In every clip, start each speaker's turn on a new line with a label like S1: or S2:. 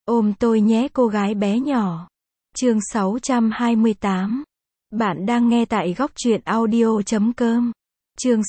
S1: Ôm tôi nhé cô gái bé nhỏ. Chương 628. Bạn đang nghe tại góc truyện audio.com. Chương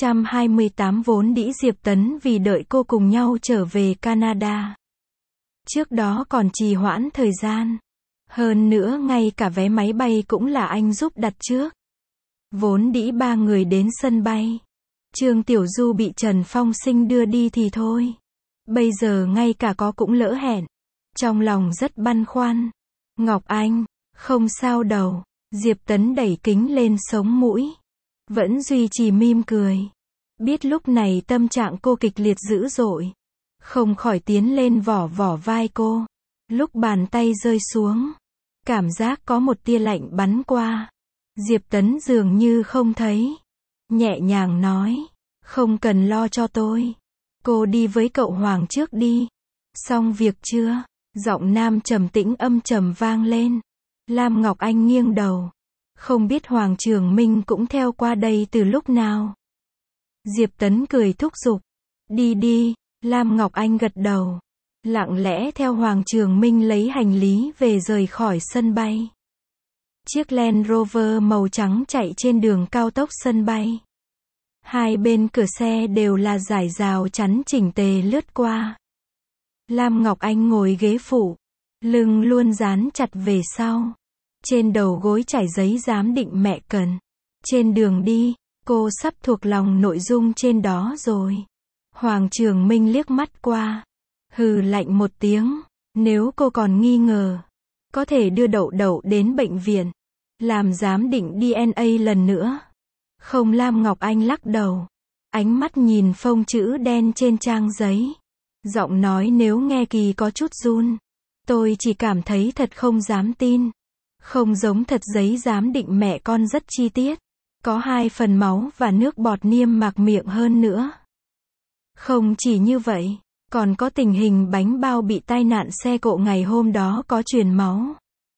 S1: 628 vốn đĩ Diệp Tấn vì đợi cô cùng nhau trở về Canada. Trước đó còn trì hoãn thời gian. Hơn nữa ngay cả vé máy bay cũng là anh giúp đặt trước. Vốn đĩ ba người đến sân bay. Trương Tiểu Du bị Trần Phong Sinh đưa đi thì thôi. Bây giờ ngay cả có cũng lỡ hẹn. Trong lòng rất băn khoăn. Ngọc Anh, không sao đâu. Diệp Tấn đẩy kính lên sống mũi. Vẫn duy trì mỉm cười. Biết lúc này tâm trạng cô kịch liệt dữ dội. Không khỏi tiến lên vỏ vai cô. Lúc bàn tay rơi xuống. Cảm giác có một tia lạnh bắn qua. Diệp Tấn dường như không thấy. Nhẹ nhàng nói. Không cần lo cho tôi. Cô đi với cậu Hoàng trước đi. Xong việc chưa? Giọng nam trầm tĩnh âm trầm vang lên. Lam Ngọc Anh nghiêng đầu. Không biết Hoàng Trường Minh cũng theo qua đây từ lúc nào. Diệp Tấn cười thúc giục. Đi đi. Lam Ngọc Anh gật đầu. Lặng lẽ theo Hoàng Trường Minh lấy hành lý về rời khỏi sân bay. Chiếc Land Rover màu trắng chạy trên đường cao tốc sân bay. Hai bên cửa xe đều là dải rào chắn chỉnh tề lướt qua. Lam Ngọc Anh ngồi ghế phụ. Lưng luôn dán chặt về sau. Trên đầu gối trải giấy giám định mẹ cần. Trên đường đi, cô sắp thuộc lòng nội dung trên đó rồi. Hoàng Trường Minh liếc mắt qua. Hừ lạnh một tiếng. Nếu cô còn nghi ngờ, có thể đưa Đậu đến bệnh viện. Làm giám định DNA lần nữa. Không. Lam Ngọc Anh lắc đầu. Ánh mắt nhìn phông chữ đen trên trang giấy. Giọng nói nếu nghe kỳ có chút run. Tôi chỉ cảm thấy thật không dám tin. Không giống thật, giấy giám định mẹ con rất chi tiết. Có 2 phần máu và nước bọt niêm mạc miệng hơn nữa. Không chỉ như vậy, còn có tình hình bánh bao bị tai nạn xe cộ ngày hôm đó có truyền máu.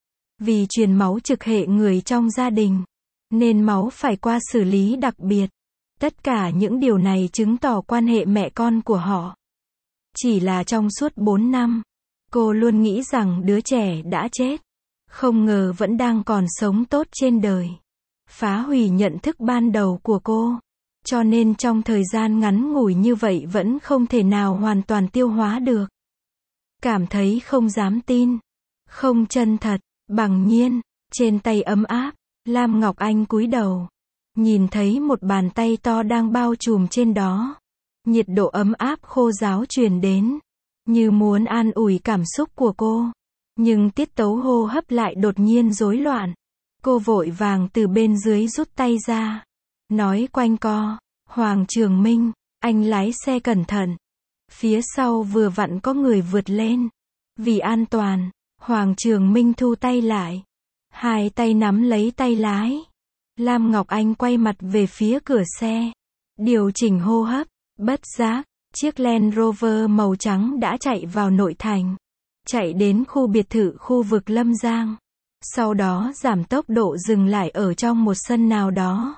S1: Vì truyền máu trực hệ người trong gia đình, nên máu phải qua xử lý đặc biệt. Tất cả những điều này chứng tỏ quan hệ mẹ con của họ. Chỉ là trong suốt 4 năm, cô luôn nghĩ rằng đứa trẻ đã chết. Không ngờ vẫn đang còn sống tốt trên đời. Phá hủy nhận thức ban đầu của cô. Cho nên trong thời gian ngắn ngủi như vậy vẫn không thể nào hoàn toàn tiêu hóa được. Cảm thấy không dám tin. Không chân thật, bằng nhiên. Trên tay ấm áp, Lam Ngọc Anh cúi đầu. Nhìn thấy một bàn tay to đang bao trùm trên đó. Nhiệt độ ấm áp khô ráo truyền đến. Như muốn an ủi cảm xúc của cô. Nhưng tiết tấu hô hấp lại đột nhiên rối loạn. Cô vội vàng từ bên dưới rút tay ra. Nói quanh co. Hoàng Trường Minh, anh lái xe cẩn thận. Phía sau vừa vặn có người vượt lên. Vì an toàn, Hoàng Trường Minh thu tay lại. Hai tay nắm lấy tay lái. Lam Ngọc Anh quay mặt về phía cửa xe. Điều chỉnh hô hấp. Bất giác, chiếc Land Rover màu trắng đã chạy vào nội thành. Chạy đến khu biệt thự khu vực Lâm Giang. Sau đó giảm tốc độ dừng lại ở trong một sân nào đó.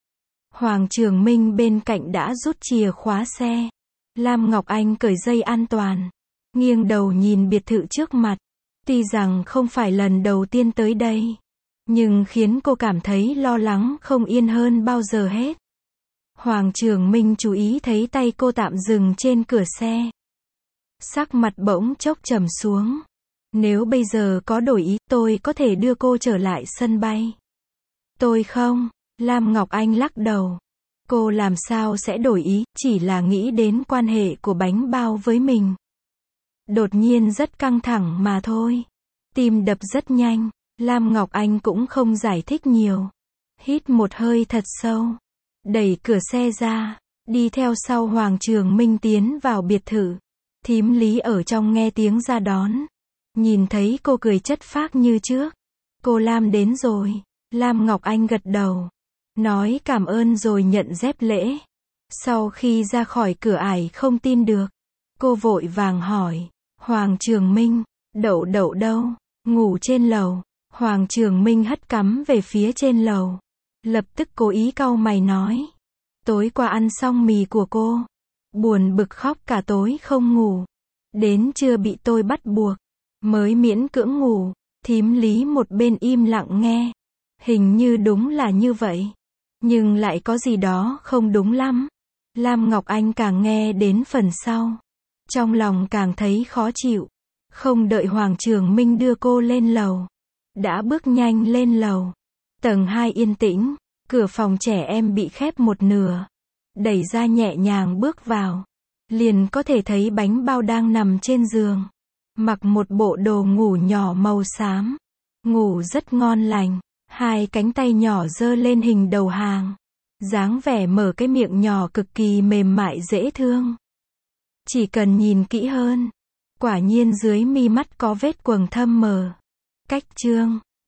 S1: Hoàng Trường Minh bên cạnh đã rút chìa khóa xe. Lam Ngọc Anh cởi dây an toàn. Nghiêng đầu nhìn biệt thự trước mặt. Tuy rằng không phải lần đầu tiên tới đây. Nhưng khiến cô cảm thấy lo lắng không yên hơn bao giờ hết. Hoàng Trường Minh chú ý thấy tay cô tạm dừng trên cửa xe. Sắc mặt bỗng chốc trầm xuống. Nếu bây giờ có đổi ý, tôi có thể đưa cô trở lại sân bay. Tôi không. Lam Ngọc Anh lắc đầu. Cô làm sao sẽ đổi ý, chỉ là nghĩ đến quan hệ của bánh bao với mình. Đột nhiên rất căng thẳng mà thôi. Tim đập rất nhanh. Lam Ngọc Anh cũng không giải thích nhiều. Hít một hơi thật sâu. Đẩy cửa xe ra. Đi theo sau Hoàng Trường Minh tiến vào biệt thự. Thím Lý ở trong nghe tiếng ra đón. Nhìn thấy cô cười chất phác như trước. Cô Lam đến rồi. Lam Ngọc Anh gật đầu. Nói cảm ơn rồi nhận dép lễ. Sau khi ra khỏi cửa ải không tin được. Cô vội vàng hỏi. Hoàng Trường Minh, Đậu đâu? Ngủ trên lầu. Hoàng Trường Minh hất cằm về phía trên lầu. Lập tức cố ý cau mày nói. Tối qua ăn xong mì của cô. Buồn bực khóc cả tối không ngủ. Đến trưa bị tôi bắt buộc. Mới miễn cưỡng ngủ, thím Lý một bên im lặng nghe. Hình như đúng là như vậy. Nhưng lại có gì đó không đúng lắm. Lam Ngọc Anh càng nghe đến phần sau. Trong lòng càng thấy khó chịu. Không đợi Hoàng Trường Minh đưa cô lên lầu. Đã bước nhanh lên lầu. Tầng 2 yên tĩnh. Cửa phòng trẻ em bị khép một nửa. Đẩy ra nhẹ nhàng bước vào. Liền có thể thấy bánh bao đang nằm trên giường. Mặc một bộ đồ ngủ nhỏ màu xám. Ngủ rất ngon lành. Hai cánh tay nhỏ giơ lên hình đầu hàng. Dáng vẻ mở cái miệng nhỏ cực kỳ mềm mại dễ thương. Chỉ cần nhìn kỹ hơn. Quả nhiên dưới mi mắt có vết quầng thâm mờ. Cách chương